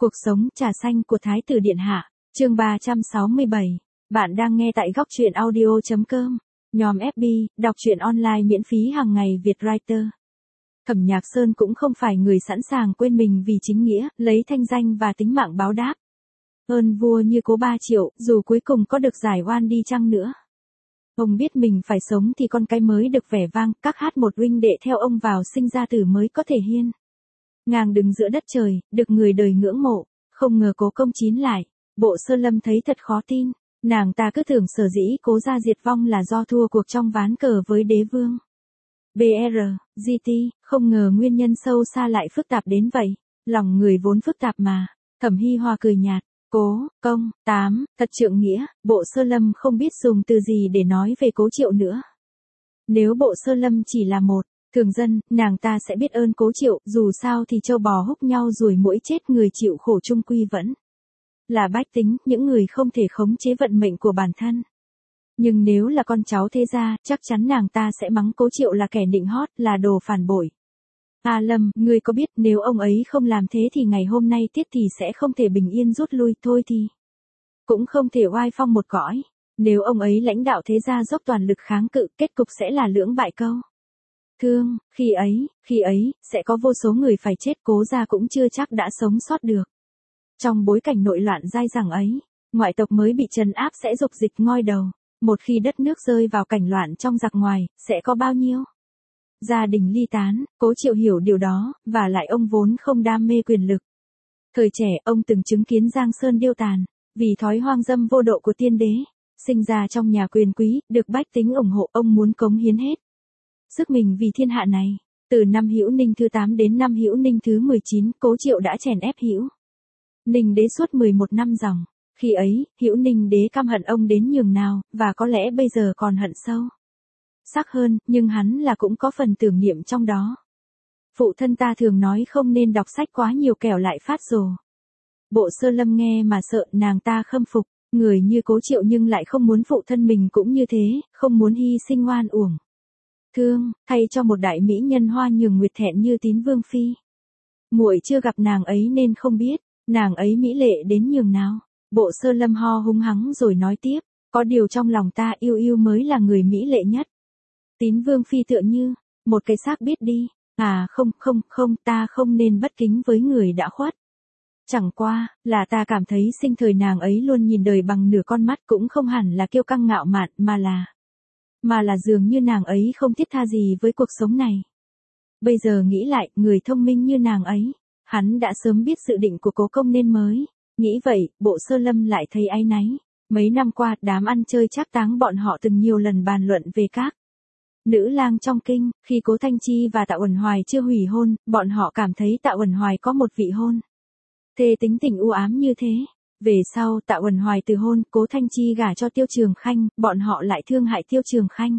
Cuộc sống trà xanh của Thái tử Điện Hạ, chương 367. Bạn đang nghe tại góc truyện audio.com. Nhóm FB, đọc truyện online miễn phí hàng ngày Việt Writer. Thẩm Nhạc Sơn cũng không phải người sẵn sàng quên mình vì chính nghĩa, lấy thanh danh và tính mạng báo đáp. Ơn vua như Cố 3 Triệu, dù cuối cùng có được giải oan đi chăng nữa. Ông biết mình phải sống thì con cái mới được vẻ vang, các hát một huynh đệ theo ông vào sinh ra tử mới có thể hiên ngang đứng giữa đất trời, được người đời ngưỡng mộ, không ngờ Cố Công chín lại. Bộ Sơ Lâm thấy thật khó tin, nàng ta cứ tưởng sở dĩ Cố gia diệt vong là do thua cuộc trong ván cờ với đế vương. BR, GT, không ngờ nguyên nhân sâu xa lại phức tạp đến vậy, lòng người vốn phức tạp mà. Thẩm Hi Hoa cười nhạt, Cố Công, thật trượng nghĩa. Bộ Sơ Lâm không biết dùng từ gì để nói về Cố Triệu nữa. Nếu Bộ Sơ Lâm chỉ là một thường dân, nàng ta sẽ biết ơn Cố Triệu, dù sao thì châu bò húc nhau ruồi muỗi chết, người chịu khổ chung quy vẫn là bách tính, những người không thể khống chế vận mệnh của bản thân. Nhưng nếu là con cháu thế gia, chắc chắn nàng ta sẽ mắng Cố Triệu là kẻ nịnh hót, là đồ phản bội. A Lâm, ngươi có biết nếu ông ấy không làm thế thì ngày hôm nay Tiết thì sẽ không thể bình yên rút lui, thôi thì cũng không thể oai phong một cõi. Nếu ông ấy lãnh đạo thế gia dốc toàn lực kháng cự, kết cục sẽ là lưỡng bại câu thương, khi ấy, sẽ có vô số người phải chết, Cố gia cũng chưa chắc đã sống sót được. Trong bối cảnh nội loạn dai dẳng ấy, ngoại tộc mới bị trấn áp sẽ dục dịch ngoi đầu. Một khi đất nước rơi vào cảnh loạn trong giặc ngoài, sẽ có bao nhiêu gia đình ly tán. Cố Triệu hiểu điều đó, và lại ông vốn không đam mê quyền lực. Thời trẻ, ông từng chứng kiến Giang Sơn điêu tàn, vì thói hoang dâm vô độ của tiên đế. Sinh ra trong nhà quyền quý, được bách tính ủng hộ, ông muốn cống hiến hết sức mình vì thiên hạ này. Từ năm Hữu Ninh thứ 8 đến năm Hữu Ninh thứ 19, Cố Triệu đã chèn ép Hữu Ninh đế suốt 11 năm dòng. Khi ấy, Hữu Ninh đế căm hận ông đến nhường nào, và có lẽ bây giờ còn hận sâu sắc hơn, nhưng hắn là cũng có phần tưởng niệm trong đó. Phụ thân ta thường nói không nên đọc sách quá nhiều kẻo lại phát rồ. Bộ Sơ Lâm nghe mà sợ, nàng ta khâm phục người như Cố Triệu nhưng lại không muốn phụ thân mình cũng như thế, không muốn hy sinh oan uổng thương, thay cho một đại mỹ nhân hoa nhường nguyệt thẹn như Tín Vương phi. Muội chưa gặp nàng ấy nên không biết, nàng ấy mỹ lệ đến nhường nào. Bộ Sơ Lâm ho húng hắng rồi nói tiếp, có điều trong lòng ta yêu yêu mới là người mỹ lệ nhất. Tín Vương phi tựa như một cái xác biết đi. À không, ta không nên bất kính với người đã khuất. Chẳng qua là ta cảm thấy sinh thời nàng ấy luôn nhìn đời bằng nửa con mắt, cũng không hẳn là kiêu căng ngạo mạn, mà là dường như nàng ấy không thiết tha gì với cuộc sống này. Bây giờ nghĩ lại, người thông minh như nàng ấy, hắn đã sớm biết dự định của Cố Công nên mới nghĩ vậy. Bộ Sơ Lâm lại thấy áy náy. Mấy năm qua, đám ăn chơi trác táng bọn họ từng nhiều lần bàn luận về các nữ lang trong kinh. Khi Cố Thanh Chi và Tạ Uẩn Hoài chưa hủy hôn, bọn họ cảm thấy Tạ Uẩn Hoài có một vị hôn thê tính tình u ám như thế. Về sau Tạ Uẩn Hoài từ hôn, Cố Thanh Chi gả cho Tiêu Trường Khanh, bọn họ lại thương hại Tiêu Trường Khanh.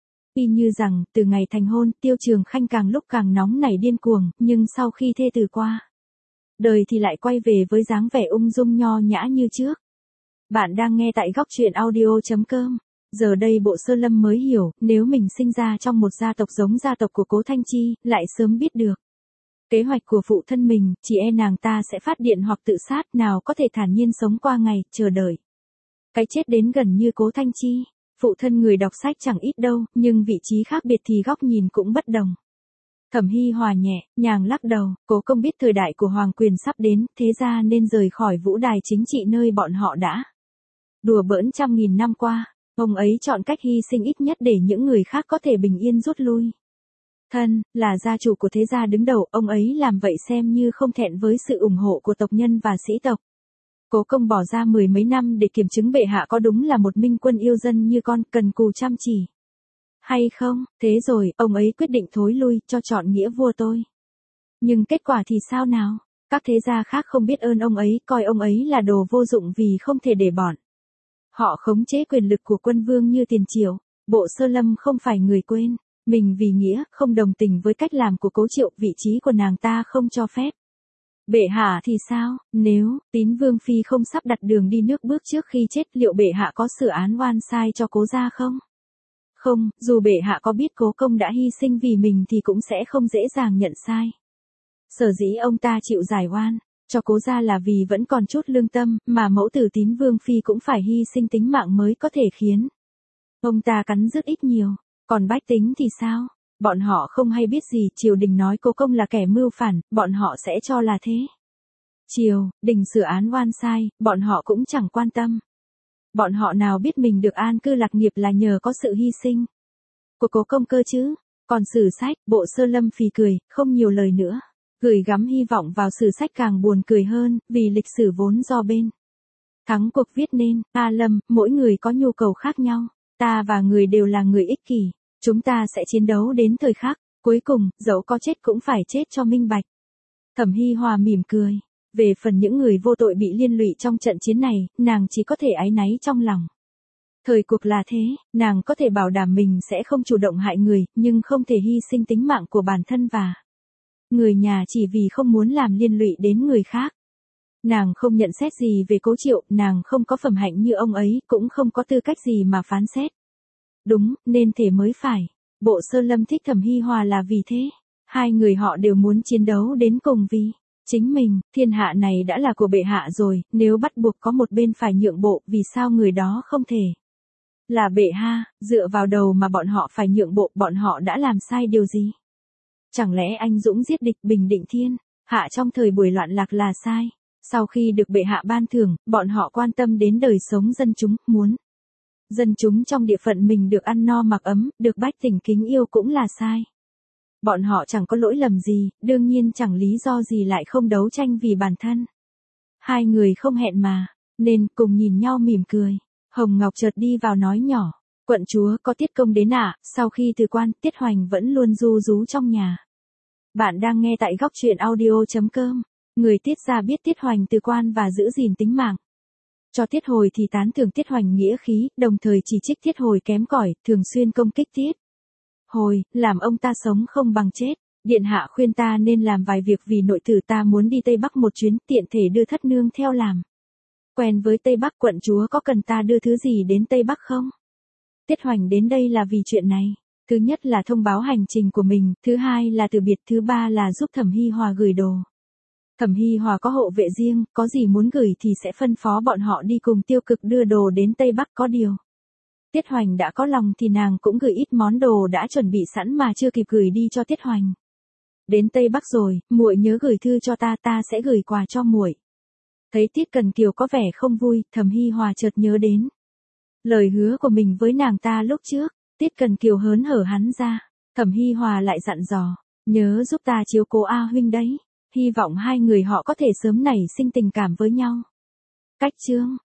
Y như rằng, từ ngày thành hôn, Tiêu Trường Khanh càng lúc càng nóng nảy điên cuồng, nhưng sau khi thê từ qua đời thì lại quay về với dáng vẻ ung dung nho nhã như trước. Bạn đang nghe tại góc truyện audio.com. Giờ đây Bộ Sơ Lâm mới hiểu, nếu mình sinh ra trong một gia tộc giống gia tộc của Cố Thanh Chi, lại sớm biết được kế hoạch của phụ thân mình, chỉ e nàng ta sẽ phát điện hoặc tự sát, nào có thể thản nhiên sống qua ngày, chờ đợi cái chết đến gần như Cố Thanh Chi. Phụ thân người đọc sách chẳng ít đâu, nhưng vị trí khác biệt thì góc nhìn cũng bất đồng. Thẩm Hi Hòa nhẹ nhàng lắc đầu, Cố Công biết thời đại của hoàng quyền sắp đến, thế ra nên rời khỏi vũ đài chính trị nơi bọn họ đã đùa bỡn trăm nghìn năm qua. Ông ấy chọn cách hy sinh ít nhất để những người khác có thể bình yên rút lui. Thân là gia chủ của thế gia đứng đầu, ông ấy làm vậy xem như không thẹn với sự ủng hộ của tộc nhân và sĩ tộc. Cố Công bỏ ra 10 mấy năm để kiểm chứng bệ hạ có đúng là một minh quân yêu dân như con, cần cù chăm chỉ hay không. Thế rồi, ông ấy quyết định thối lui, cho chọn nghĩa vua tôi. Nhưng kết quả thì sao nào? Các thế gia khác không biết ơn ông ấy, coi ông ấy là đồ vô dụng vì không thể để bọn họ khống chế quyền lực của quân vương như tiền triều. Bộ Sơ Lâm không phải người quên mình vì nghĩa, không đồng tình với cách làm của Cố Triệu, vị trí của nàng ta không cho phép. Bệ hạ thì sao? Nếu Tín Vương phi không sắp đặt đường đi nước bước trước khi chết, liệu bệ hạ có xử án oan sai cho Cố gia không? Không, dù bệ hạ có biết Cố Công đã hy sinh vì mình thì cũng sẽ không dễ dàng nhận sai. Sở dĩ ông ta chịu giải oan Cho Cố gia là vì vẫn còn chút lương tâm, mà mẫu tử Tín Vương phi cũng phải hy sinh tính mạng mới có thể khiến ông ta cắn rứt ít nhiều. Còn bách tính thì sao? Bọn họ không hay biết gì, triều đình nói Cố công là kẻ mưu phản, bọn họ sẽ cho là thế. Triều đình sửa án oan sai, bọn họ cũng chẳng quan tâm. Bọn họ nào biết mình được an cư lạc nghiệp là nhờ có sự hy sinh của Cố công cơ chứ. Còn sử sách, Bộ Sơ Lâm phì cười, không nhiều lời nữa. Gửi gắm hy vọng vào sử sách càng buồn cười hơn, vì lịch sử vốn do bên thắng cuộc viết nên. Lâm, mỗi người có nhu cầu khác nhau. Ta và người đều là người ích kỷ. Chúng ta sẽ chiến đấu đến thời khắc cuối cùng, dẫu có chết cũng phải chết cho minh bạch. Thẩm Hi Hòa mỉm cười. Về phần những người vô tội bị liên lụy trong trận chiến này, nàng chỉ có thể áy náy trong lòng. Thời cuộc là thế, nàng có thể bảo đảm mình sẽ không chủ động hại người, nhưng không thể hy sinh tính mạng của bản thân và người nhà chỉ vì không muốn làm liên lụy đến người khác. Nàng không nhận xét gì về Cố Triệu, nàng không có phẩm hạnh như ông ấy, cũng không có tư cách gì mà phán xét. Đúng, nên thế mới phải. Bộ Sơ Lâm thích Thẩm Hi Hòa là vì thế. Hai người họ đều muốn chiến đấu đến cùng vì chính mình. Thiên hạ này đã là của bệ hạ rồi, nếu bắt buộc có một bên phải nhượng bộ, vì sao người đó không thể là bệ hạ? Dựa vào đầu mà bọn họ phải nhượng bộ, bọn họ đã làm sai điều gì? Chẳng lẽ anh dũng giết địch, bình định thiên hạ trong thời buổi loạn lạc là sai? Sau khi được bệ hạ ban thưởng, bọn họ quan tâm đến đời sống dân chúng, muốn dân chúng trong địa phận mình được ăn no mặc ấm, được bách tính kính yêu cũng là sai. Bọn họ chẳng có lỗi lầm gì, đương nhiên chẳng lý do gì lại không đấu tranh vì bản thân. Hai người không hẹn mà, nên cùng nhìn nhau mỉm cười. Hồng Ngọc chợt đi vào nói nhỏ, quận chúa có Tiết công đến ạ? Sau khi từ quan, Tiết Hoành vẫn luôn ru rú trong nhà. Bạn đang nghe tại góc truyện audio.com. Người Tiết gia biết Tiết Hoành từ quan và giữ gìn tính mạng cho Tiết Hồi thì tán thưởng Tiết Hoành nghĩa khí, đồng thời chỉ trích Tiết Hồi kém cỏi, thường xuyên công kích Tiết Hồi, làm ông ta sống không bằng chết. Điện hạ khuyên ta nên làm vài việc vì nội tử ta muốn đi Tây Bắc một chuyến, tiện thể đưa thất nương theo làm quen với Tây Bắc. Quận chúa có cần ta đưa thứ gì đến Tây Bắc không? Tiết Hoành đến đây là vì chuyện này. Thứ nhất là thông báo hành trình của mình, thứ hai là từ biệt, thứ ba là giúp Thẩm Hi Hòa gửi đồ. Thẩm Hi Hòa có hộ vệ riêng, có gì muốn gửi thì sẽ phân phó bọn họ đi cùng Tiêu Cực đưa đồ đến Tây Bắc. Có điều Tiết Hoành đã có lòng thì nàng cũng gửi ít món đồ đã chuẩn bị sẵn mà chưa kịp gửi đi cho Tiết Hoành. Đến Tây Bắc rồi, muội nhớ gửi thư cho ta, ta sẽ gửi quà cho muội. Thấy Tiết Cần Kiều có vẻ không vui, Thẩm Hi Hòa chợt nhớ đến lời hứa của mình với nàng ta lúc trước. Tiết Cần Kiều hớn hở hắn ra. Thẩm Hi Hòa lại dặn dò, nhớ giúp ta chiếu cố A huynh đấy. Hy vọng hai người họ có thể sớm nảy sinh tình cảm với nhau. Cách chương